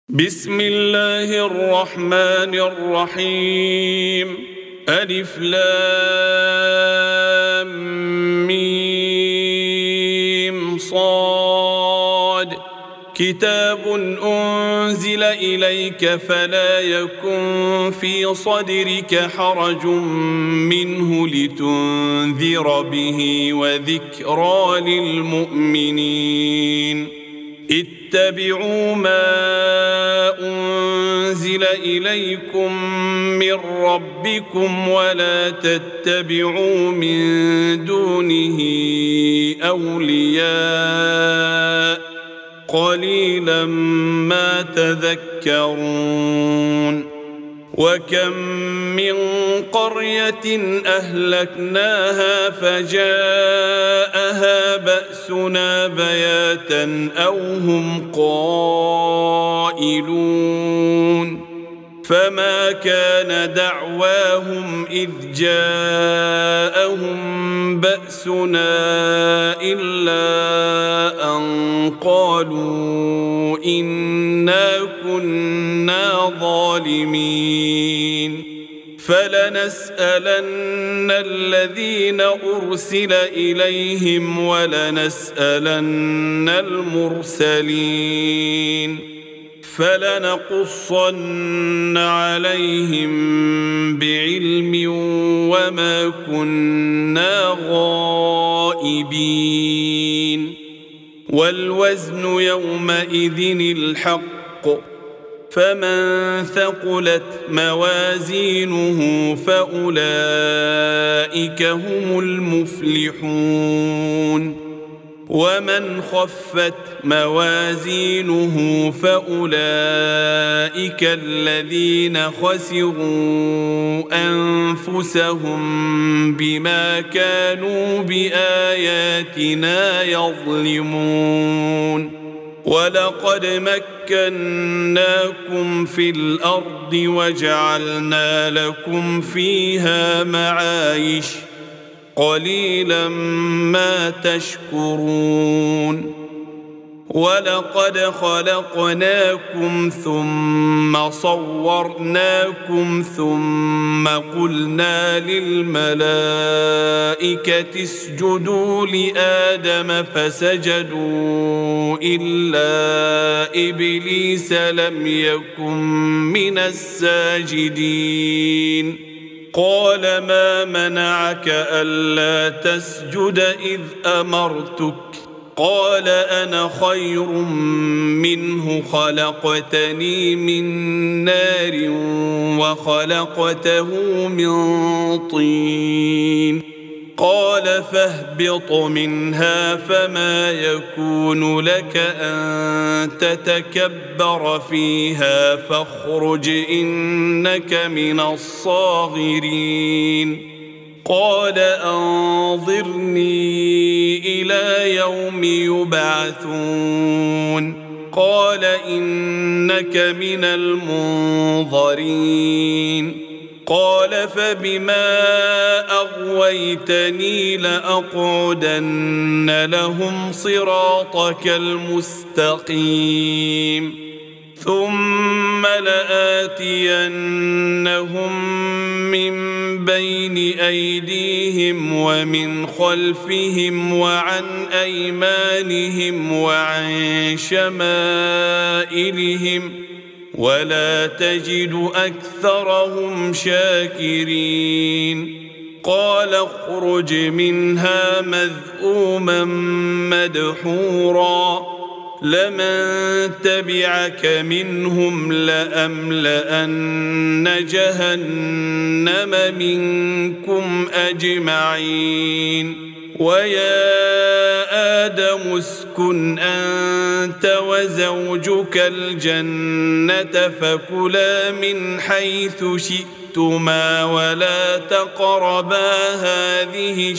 بسم الله الرحمن الرحيم. ألف لام ميم صاد. كتاب أنزل إليك فلا يكن في صدرك حرج منه لتنذر به وذكرى للمؤمنين. اتبعوا ما أنزل إليكم من ربكم ولا تتبعوا من دونه أولياء قليلا ما تذكرون. وكم من قرية أهلكناها فجاءها بأسنا بياتا أو هم قائلون. فما كان دعواهم إذ جاءهم بأسنا إلا أن قالوا إنا كنا ظالمين. فلنسألن الذين أرسل إليهم ولنسألن المرسلين. فلنقصن عليهم بعلم وما كنا غائبين. والوزن يومئذ الحق. فمن ثقلت موازينه فأولئك هم المفلحون. ومن خفت موازينه فأولئك الذين خسروا أنفسهم بما كانوا بآياتنا يظلمون. ولقد مكناكم في الأرض وجعلنا لكم فيها معايش قليلا ما تشكرون. ولقد خلقناكم ثم صورناكم ثم قلنا للملائكة اسجدوا لآدم فسجدوا إلا إبليس لم يكن من الساجدين. قال ما منعك ألا تسجد إذ أمرتك؟ قال أنا خير منه خلقتني من نار وخلقته من طين. قال فاهبط منها فما يكون لك أن تتكبر فيها فاخرج إنك من الصاغرين. قال أنظرني إلى يوم يبعثون. قال إنك من المنظرين. قال فبما أغويتني لأقعدن لهم صراطك المستقيم ثم لآتينهم من بين أيديهم ومن خلفهم وعن أيمانهم وعن شمائلهم ولا تجد أكثرهم شاكرين. قال اخرج منها مذءوما مدحورا لمن تبعك منهم لأملأن جهنم منكم أجمعين. ويا آدم اسكن أنت وزوجك الجنة فكلا من حيث شئتما ولا تقربا هذه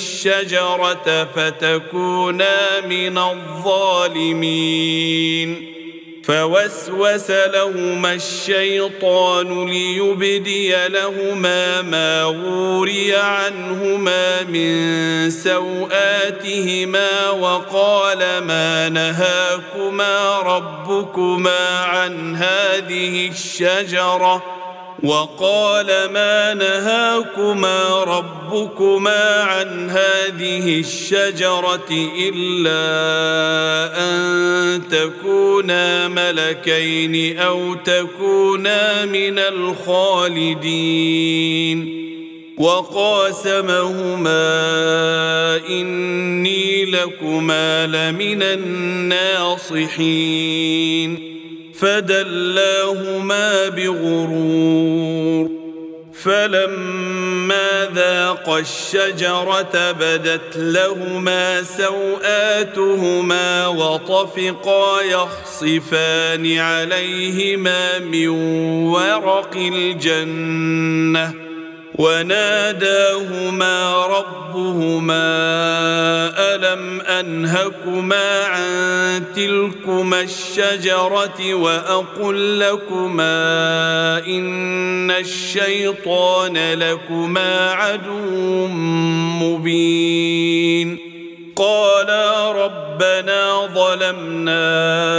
الشجرة فتكونا من الظالمين. فوسوس لهما الشيطان ليبدي لهما ما وري عنهما من سوآتهما وقال ما نهاكما ربكما عن هذه الشجرة إلا أن تكونا ملكين أو تكونا من الخالدين وقاسمهما إني لكما لمن الناصحين فدلاهما بغرور فلما ذاقا الشجرة بدت لهما سوآتهما وطفقا يخصفان عليهما من ورق الجنة وناداهما ربهما ألم أنهكما عن تلكما الشجرة وأقل لكما إن الشيطان لكما عدو مبين قالا ربنا ظلمنا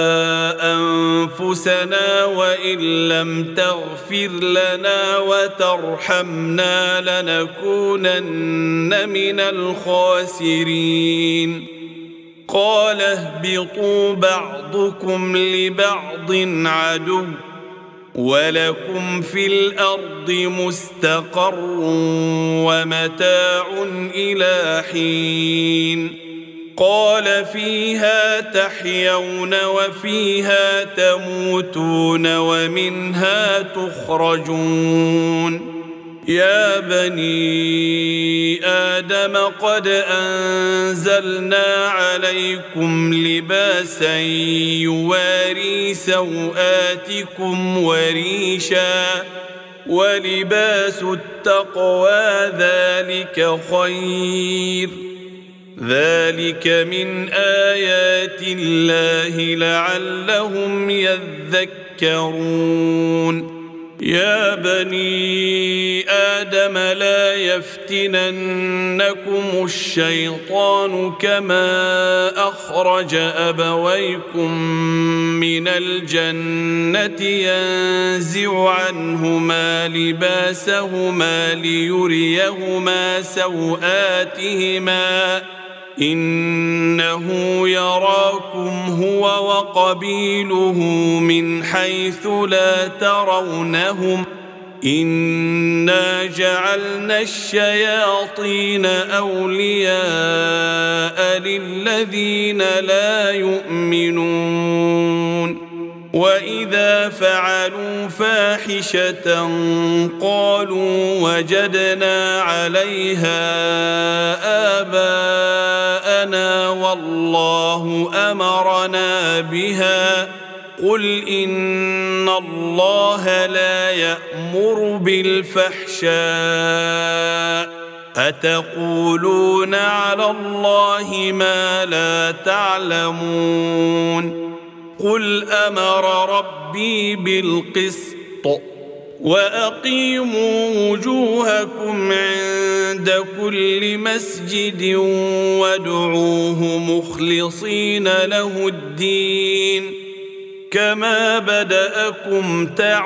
أنفسنا وإن لم تغفر لنا وترحمنا لنكونن من الخاسرين قال اهبطوا بعضكم لبعض عدو ولكم في الأرض مستقر ومتاع إلى حين قال فيها تحيون وفيها تموتون ومنها تخرجون يا بني آدم قد أنزلنا عليكم لباسا يواري سوآتكم وريشا ولباس التقوى ذلك خير ذلك من آيات الله لعلهم يذكرون يا بني آدم لا يفتننكم الشيطان كما أخرج أبويكم من الجنة ينزع عنهما لباسهما ليريهما سوآتهما إنه يراكم هو وقبيله من حيث لا ترونهم إنا جعلنا الشياطين أولياء للذين لا يؤمنون وإذا فعلوا فاحشة قالوا وجدنا عليها آباءنا والله أمرنا بها قل إن الله لا يأمر بالفحشاء أتقولون على الله ما لا تعلمون قل أمر ربي بالقسط وأقيموا وجوهكم عند كل مسجد وادعوه مخلصين له الدين كما بدأكم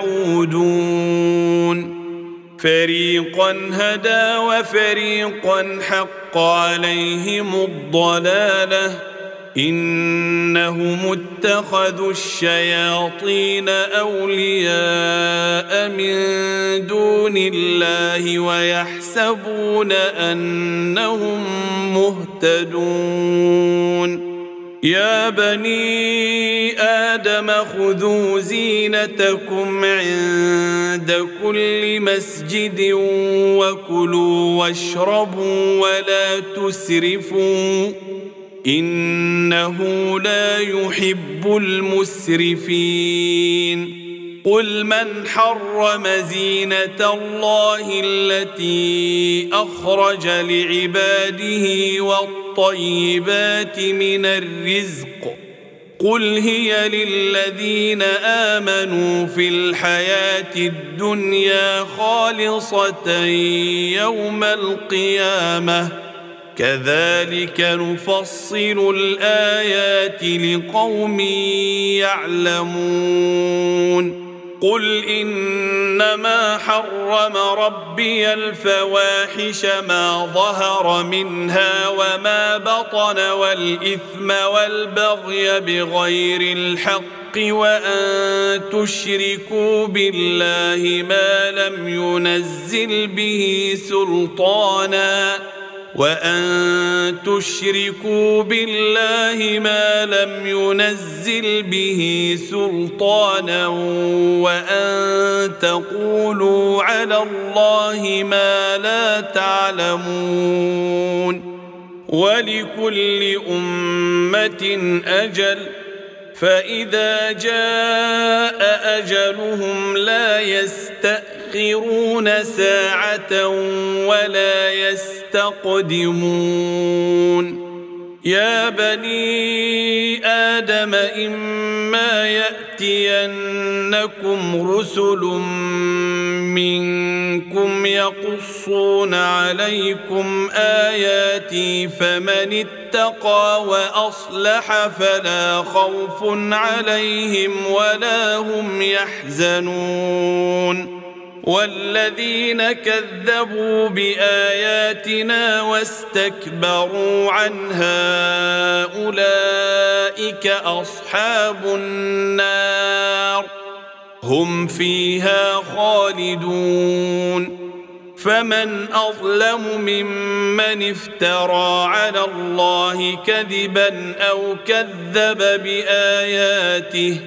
تعودون فريقا هدى وفريقا حق عليهم الضلالة إنهم اتخذوا الشياطين أولياء من دون الله ويحسبون أنهم مهتدون يا بني آدم خذوا زينتكم عند كل مسجد وكلوا واشربوا ولا تسرفوا إنه لا يحب المسرفين قل من حرم زينة الله التي أخرج لعباده والطيبات من الرزق قل هي للذين آمنوا في الحياة الدنيا خالصة يوم القيامة كذلك نفصل الآيات لقوم يعلمون قل إنما حرم ربي الفواحش ما ظهر منها وما بطن والإثم والبغي بغير الحق وأن تشركوا بالله ما لم ينزل به سلطانا وأن تقولوا على الله ما لا تعلمون ولكل أمة أجل فإذا جاء أجلهم لا يستأخرون ساعة ولا يستقدمون يا بني آدم إما يأتينكم رسل منكم يقصون عليكم آياتي فمن اتقى وأصلح فلا خوف عليهم ولا هم يحزنون والذين كذبوا بآياتنا واستكبروا عنها أولئك أصحاب النار هم فيها خالدون فمن أظلم ممن افترى على الله كذبا أو كذب بآياته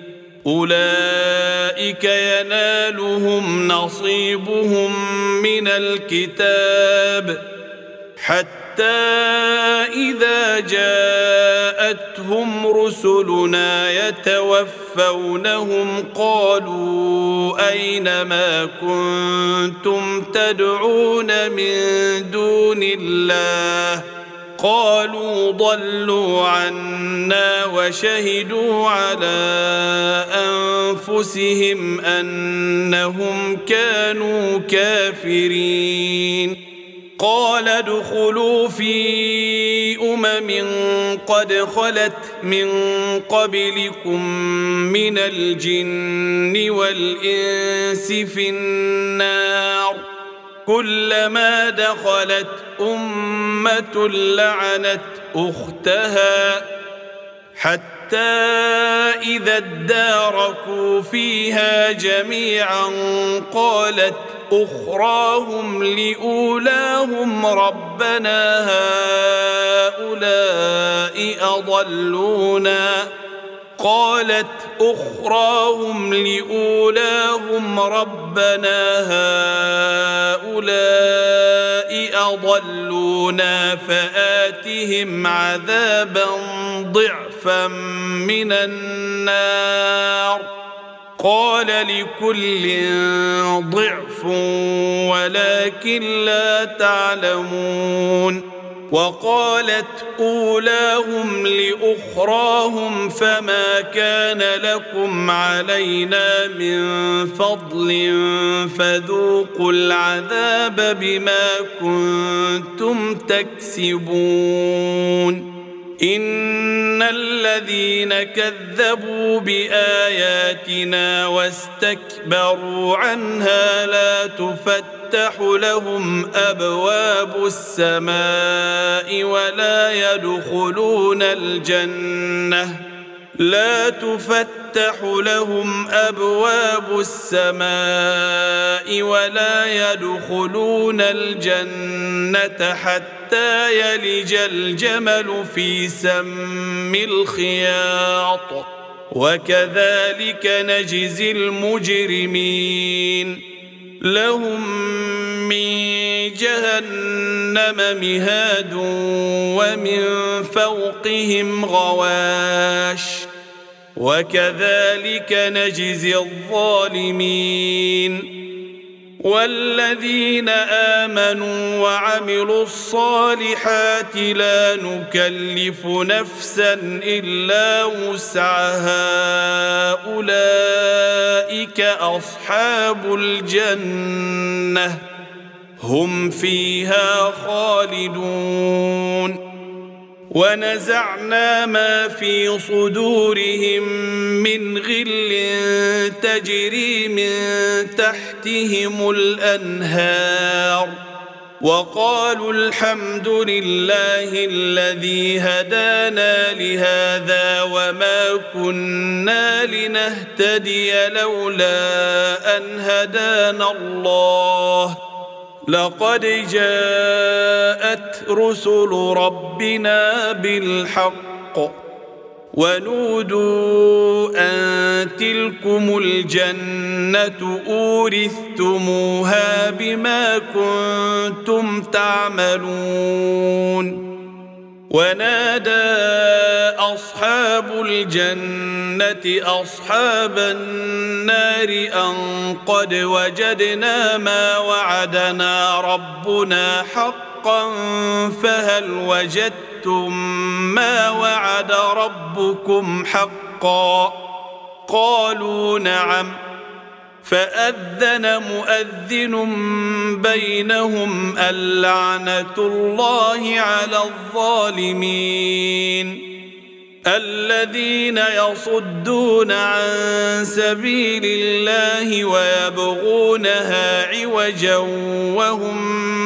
أولئك ينالهم نصيبهم من الكتاب حتى إذا جاءتهم رسلنا يتوفونهم قالوا أين ما كنتم تدعون من دون الله قالوا ضلوا عنا وشهدوا على أنفسهم أنهم كانوا كافرين قال ادخلوا في قد خلت من قبلكم من الجن والإنس في النار كلما دخلت أمة لعنت أختها حتى إذا اداركوا فيها جميعا قالت أخراهم لأولاهم ربنا هؤلاء أضلونا فآتهم عذابا ضعفا من النار قال لكل ضعف ولكن لا تعلمون وقالت أولاهم لأخراهم فما كان لكم علينا من فضل فذوقوا العذاب بما كنتم تكسبون إن الذين كذبوا بآياتنا واستكبروا عنها لا تفتح لهم أبواب السماء ولا يدخلون الجنة حتى يلج الجمل في سم الخياط وكذلك نجزي المجرمين لهم من جهنم مهاد ومن فوقهم غواش وكذلك نجزي الظالمين والذين آمنوا وعملوا الصالحات لا نكلف نفسا إلا وسعها أولئك أصحاب الجنة هم فيها خالدون ونزعنا ما في صدورهم من غل تجري من تحتهم الأنهار وقالوا الحمد لله الذي هدانا لهذا وما كنا لنهتدي لولا أن هدانا الله لقد جاءت رسل ربنا بالحق ونودوا أن تلكم الجنة أورثتموها بما كنتم تعملون ونادى أصحاب الجنة أصحاب النار أن قد وجدنا ما وعدنا ربنا حقا فهل وجدتم ما وعد ربكم حقا قالوا نعم فأذن مؤذن بينهم اللعنة الله على الظالمين الذين يصدون عن سبيل الله ويبغونها عوجا وهم